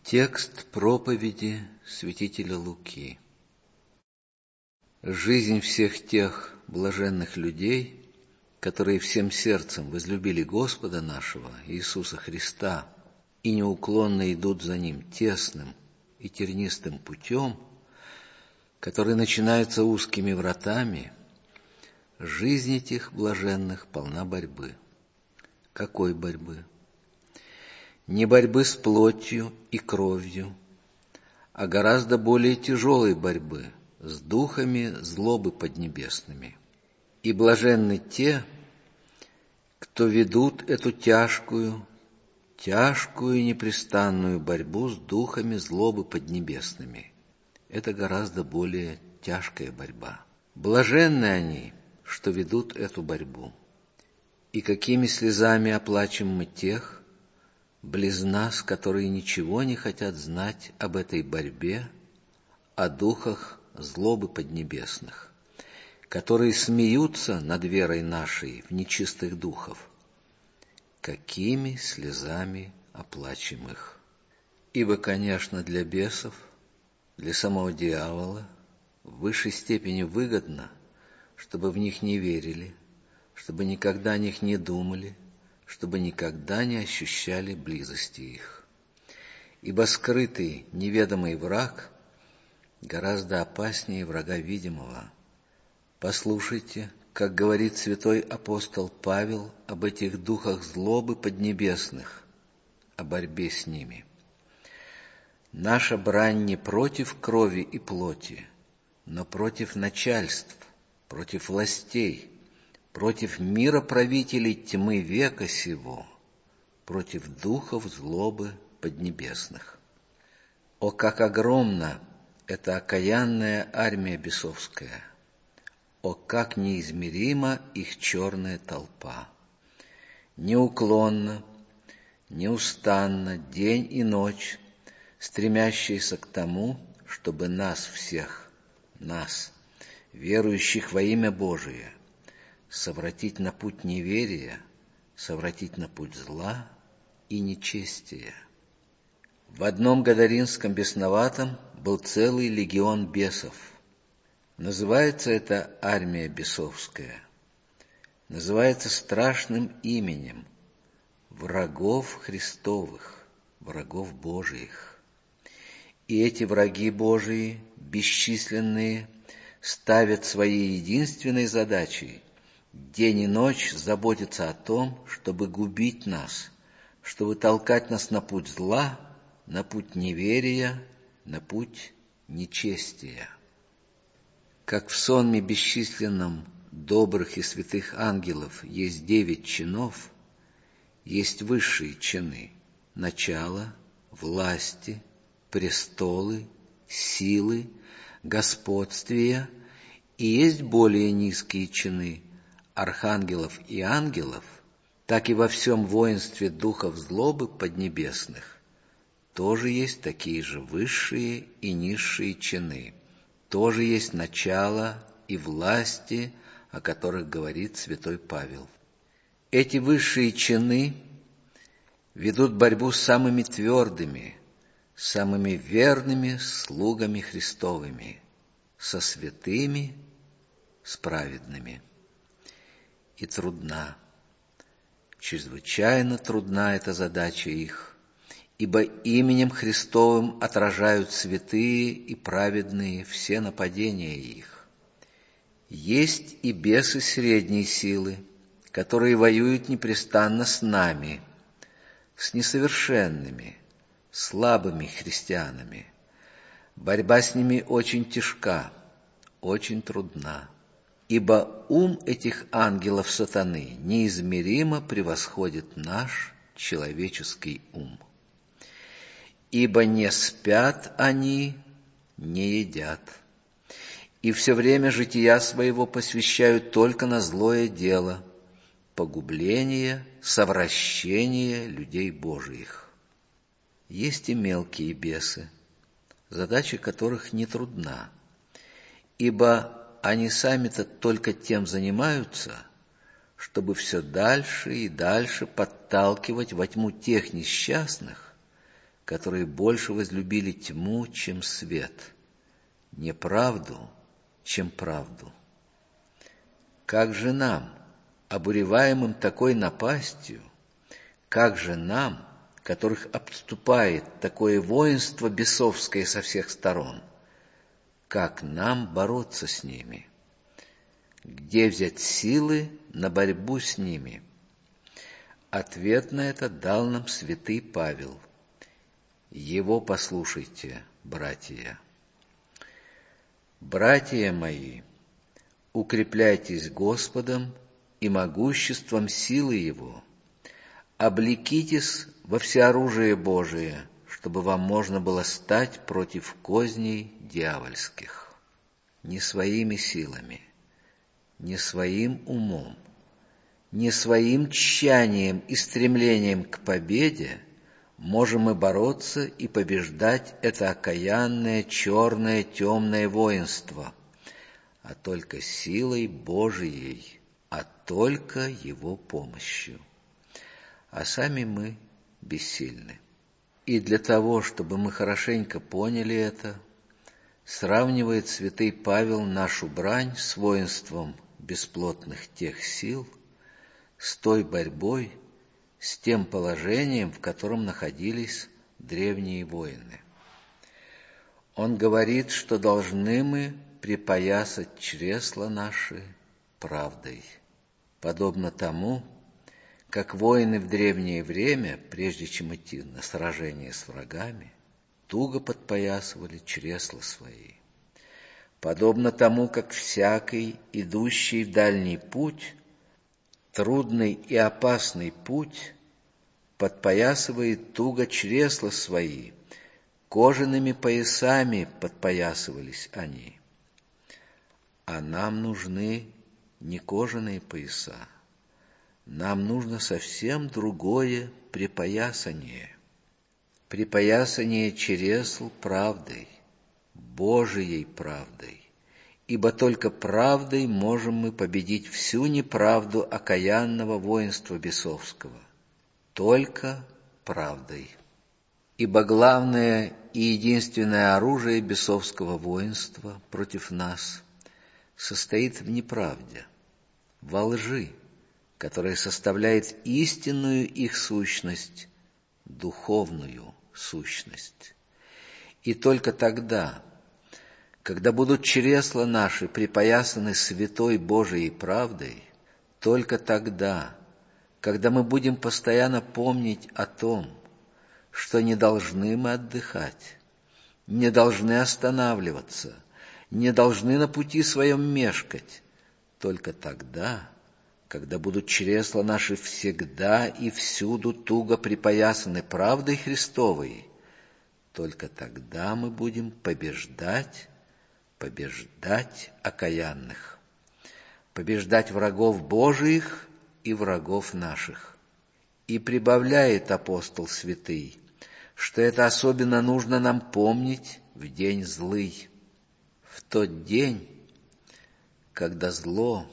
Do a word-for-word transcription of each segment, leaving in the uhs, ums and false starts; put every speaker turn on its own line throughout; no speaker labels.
Текст проповеди святителя Луки. Жизнь всех тех блаженных людей, которые всем сердцем возлюбили Господа нашего Иисуса Христа и неуклонно идут за Ним тесным и тернистым путем, который начинается узкими вратами, жизнь этих блаженных полна борьбы. Какой борьбы? Не борьбы с плотью и кровью, а гораздо более тяжелой борьбы с духами злобы поднебесными. И блаженны те, кто ведут эту тяжкую, тяжкую и непрестанную борьбу с духами злобы поднебесными. Это гораздо более тяжкая борьба. Блаженны они, что ведут эту борьбу. И какими слезами оплачем мы тех, близ нас, которые ничего не хотят знать об этой борьбе, о духах злобы поднебесных, которые смеются над верой нашей в нечистых духов. Какими слезами оплачем их? Ибо, конечно, для бесов, для самого дьявола в высшей степени выгодно, чтобы в них не верили, чтобы никогда о них не думали, чтобы никогда не ощущали близости их. Ибо скрытый, неведомый враг гораздо опаснее врага видимого. Послушайте, как говорит святой апостол Павел об этих духах злобы поднебесных, о борьбе с ними. Наша брань не против крови и плоти, но против начальств, против властей, против мироправителей тьмы века сего, против духов злобы поднебесных. О, как огромна эта окаянная армия бесовская! О, как неизмерима их черная толпа! Неуклонно, неустанно, день и ночь, стремящиеся к тому, чтобы нас всех, нас, верующих во имя Божие, совратить на путь неверия, совратить на путь зла и нечестия. В одном Гадаринском бесноватом был целый легион бесов. Называется эта армия бесовская, называется страшным именем врагов Христовых, врагов Божиих. И эти враги Божии, бесчисленные, ставят своей единственной задачей день и ночь заботиться о том, чтобы губить нас, чтобы толкать нас на путь зла, на путь неверия, на путь нечестия. Как в сонме бесчисленном добрых и святых ангелов есть девять чинов, есть высшие чины – начало, власти, престолы, силы, господствия, и есть более низкие чины – архангелов и ангелов, так и во всем воинстве духов злобы поднебесных тоже есть такие же высшие и низшие чины, тоже есть начало и власти, о которых говорит святой Павел. Эти высшие чины ведут борьбу с самыми твердыми, самыми верными слугами Христовыми, со святыми, с праведными. И трудна, чрезвычайно трудна эта задача их, ибо именем Христовым отражают святые и праведные все нападения их. Есть и бесы средней силы, которые воюют непрестанно с нами, с несовершенными, слабыми христианами. Борьба с ними очень тяжка, очень трудна. Ибо ум этих ангелов сатаны неизмеримо превосходит наш человеческий ум. Ибо не спят они, не едят, и все время жития своего посвящают только на злое дело, погубление, совращение людей Божиих. Есть и мелкие бесы, задача которых не трудна, ибо они сами-то только тем занимаются, чтобы все дальше и дальше подталкивать во тьму тех несчастных, которые больше возлюбили тьму, чем свет, неправду, чем правду. Как же нам, обуреваемым такой напастью, как же нам, которых обступает такое воинство бесовское со всех сторон, как нам бороться с ними? Где взять силы на борьбу с ними? Ответ на это дал нам святый Павел. Его послушайте, братья. «Братья мои, укрепляйтесь Господом и могуществом силы Его, облекитесь во всеоружие Божие, чтобы вам можно было стать против козней дьявольских, не своими силами, не своим умом, не своим тщанием и стремлением к победе можем мы бороться и побеждать это окаянное, черное, темное воинство, а только силой Божией, а только Его помощью. А сами мы бессильны. И для того, чтобы мы хорошенько поняли это, сравнивает святый Павел нашу брань с воинством бесплотных тех сил, с той борьбой, с тем положением, в котором находились древние воины. Он говорит, что должны мы припоясать чресла наши правдой, подобно тому, как воины в древнее время, прежде чем идти на сражение с врагами, туго подпоясывали чресла свои. Подобно тому, как всякий, идущий в дальний путь, трудный и опасный путь, подпоясывает туго чресла свои, кожаными поясами подпоясывались они. А нам нужны не кожаные пояса, нам нужно совсем другое припоясание. Припоясание чресл правдой, Божией правдой, ибо только правдой можем мы победить всю неправду окаянного воинства бесовского. Только правдой. Ибо главное и единственное оружие бесовского воинства против нас состоит в неправде, во лжи, которая составляет истинную их сущность, духовную сущность. И только тогда, когда будут чресла наши припоясаны святой Божией правдой, только тогда, когда мы будем постоянно помнить о том, что не должны мы отдыхать, не должны останавливаться, не должны на пути своем мешкать, только тогда, когда будут чресла наши всегда и всюду туго припоясаны правдой Христовой, только тогда мы будем побеждать, побеждать окаянных, побеждать врагов Божиих и врагов наших. И прибавляет апостол святый, что это особенно нужно нам помнить в день злый, в тот день, когда зло,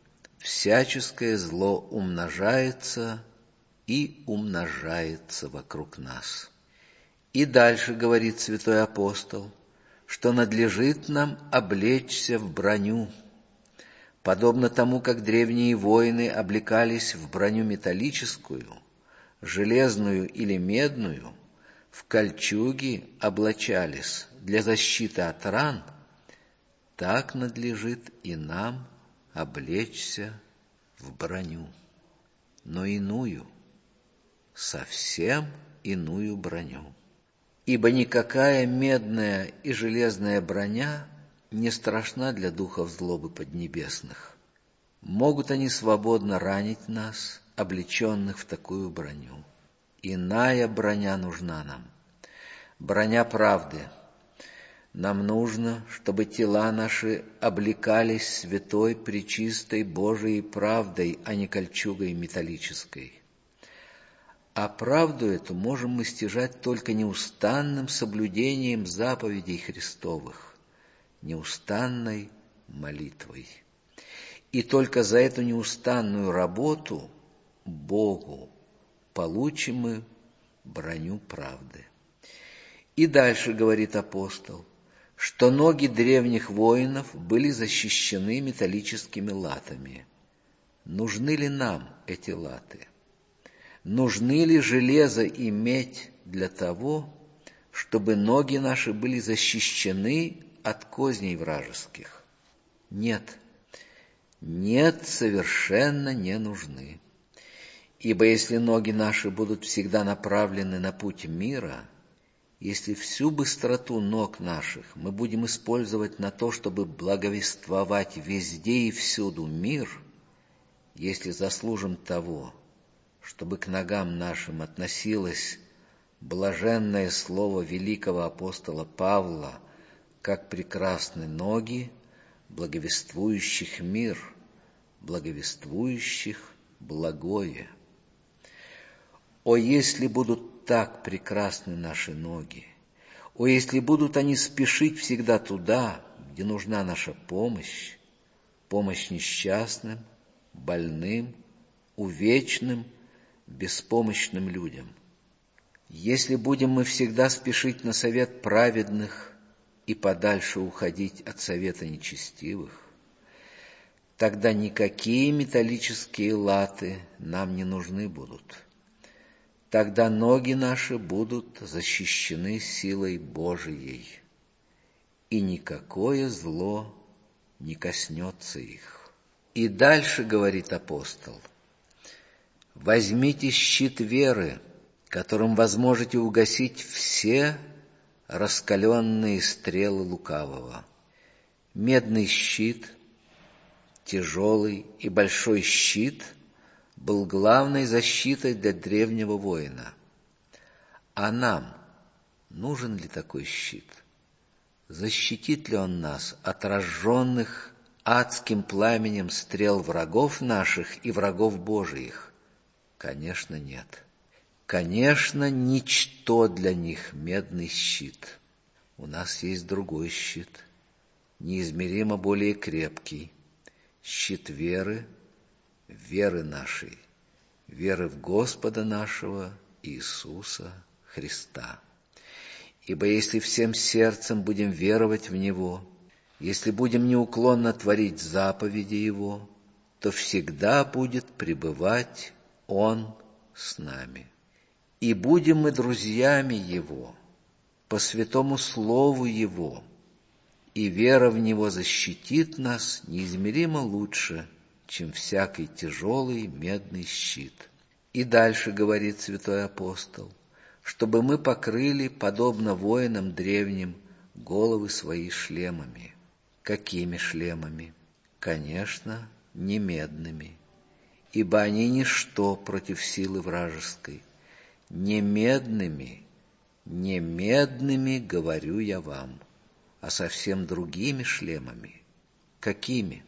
всяческое зло умножается и умножается вокруг нас. И дальше говорит святой апостол, что надлежит нам облечься в броню, подобно тому, как древние воины облекались в броню металлическую, железную или медную, в кольчуги облачались для защиты от ран, так надлежит и нам облечься в броню, но иную, совсем иную броню. Ибо никакая медная и железная броня не страшна для духов злобы поднебесных. Могут они свободно ранить нас, облеченных в такую броню. Иная броня нужна нам, броня правды. Нам нужно, чтобы тела наши облекались святой, пречистой Божией правдой, а не кольчугой металлической. А правду эту можем мы стяжать только неустанным соблюдением заповедей Христовых, неустанной молитвой. И только за эту неустанную работу Богу получим мы броню правды. И дальше говорит апостол, что ноги древних воинов были защищены металлическими латами. Нужны ли нам эти латы? Нужны ли железо и медь для того, чтобы ноги наши были защищены от козней вражеских? Нет, нет, совершенно не нужны. Ибо если ноги наши будут всегда направлены на путь мира, если всю быстроту ног наших мы будем использовать на то, чтобы благовествовать везде и всюду мир, если заслужим того, чтобы к ногам нашим относилось блаженное слово великого апостола Павла, как прекрасны ноги, благовествующих мир, благовествующих благое. О, если будут так прекрасны наши ноги! О, если будут они спешить всегда туда, где нужна наша помощь, помощь несчастным, больным, увечным, беспомощным людям! Если будем мы всегда спешить на совет праведных и подальше уходить от совета нечестивых, тогда никакие металлические латы нам не нужны будут. Тогда ноги наши будут защищены силой Божией, и никакое зло не коснется их. И дальше говорит апостол: возьмите щит веры, которым возможете угасить все раскаленные стрелы лукавого. Медный щит, тяжелый и большой щит, был главной защитой для древнего воина. А нам нужен ли такой щит? Защитит ли он нас от разженных адским пламенем стрел врагов наших и врагов Божиих? Конечно, нет. Конечно, ничто для них медный щит. У нас есть другой щит, неизмеримо более крепкий, щит веры, веры нашей, веры в Господа нашего Иисуса Христа. Ибо если всем сердцем будем веровать в Него, если будем неуклонно творить заповеди Его, то всегда будет пребывать Он с нами. И будем мы друзьями Его, по святому Слову Его, и вера в Него защитит нас неизмеримо лучше, чем всякий тяжелый медный щит. И дальше говорит святой апостол, чтобы мы покрыли, подобно воинам древним, головы свои шлемами. Какими шлемами? Конечно, не медными, ибо они ничто против силы вражеской. Не медными, не медными, говорю я вам, а совсем другими шлемами. Какими?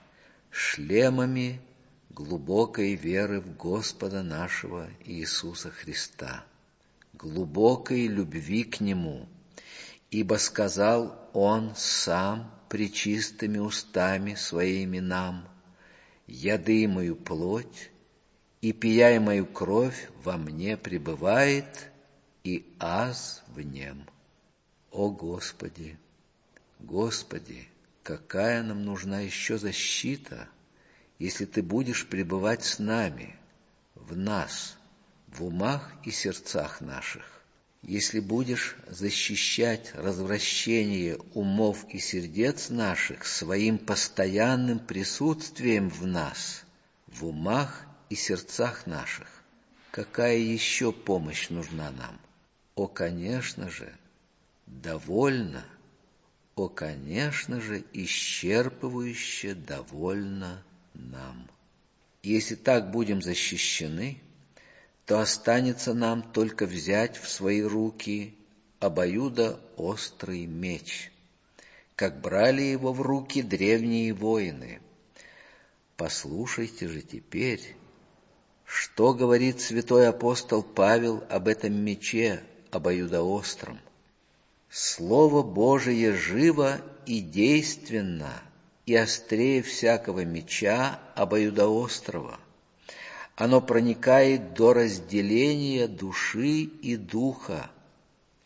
Шлемами глубокой веры в Господа нашего Иисуса Христа, глубокой любви к Нему, ибо сказал Он сам пречистыми устами Своими нам: «Яды мою плоть, и пияй мою кровь во мне пребывает, и аз в нем». О Господи, Господи, какая нам нужна еще защита, если Ты будешь пребывать с нами, в нас, в умах и сердцах наших, если будешь защищать развращение умов и сердец наших своим постоянным присутствием в нас, в умах и сердцах наших. Какая еще помощь нужна нам? О, конечно же, довольно, о, конечно же, исчерпывающе довольно нам. Если так будем защищены, то останется нам только взять в свои руки обоюдоострый меч, как брали его в руки древние воины. Послушайте же теперь, что говорит святой апостол Павел об этом мече обоюдоостром. Слово Божие живо и действенно, и острее всякого меча обоюдоострого. Оно проникает до разделения души и духа,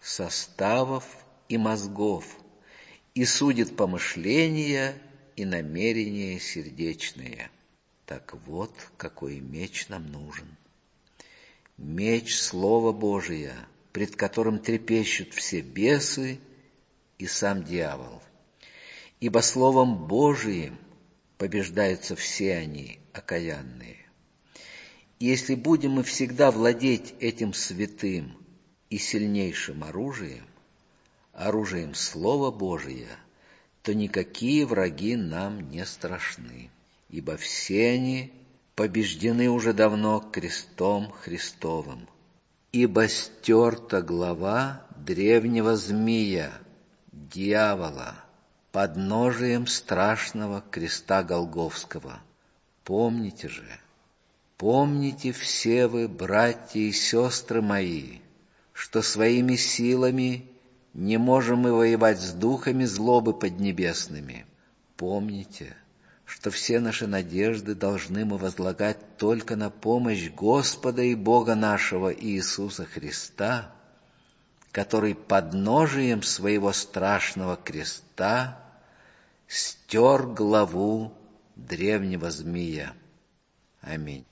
составов и мозгов, и судит помышления и намерения сердечные. Так вот, какой меч нам нужен. Меч Слова Божия, пред которым трепещут все бесы и сам дьявол. Ибо Словом Божиим побеждаются все они, окаянные. И если будем мы всегда владеть этим святым и сильнейшим оружием, оружием Слова Божия, то никакие враги нам не страшны, ибо все они побеждены уже давно крестом Христовым. Ибо стерта глава древнего змея, дьявола, подножием страшного креста Голгофского. Помните же, помните все вы, братья и сестры мои, что своими силами не можем мы воевать с духами злобы поднебесными. Помните, что все наши надежды должны мы возлагать только на помощь Господа и Бога нашего Иисуса Христа, который подножием своего страшного креста стер главу древнего змея. Аминь.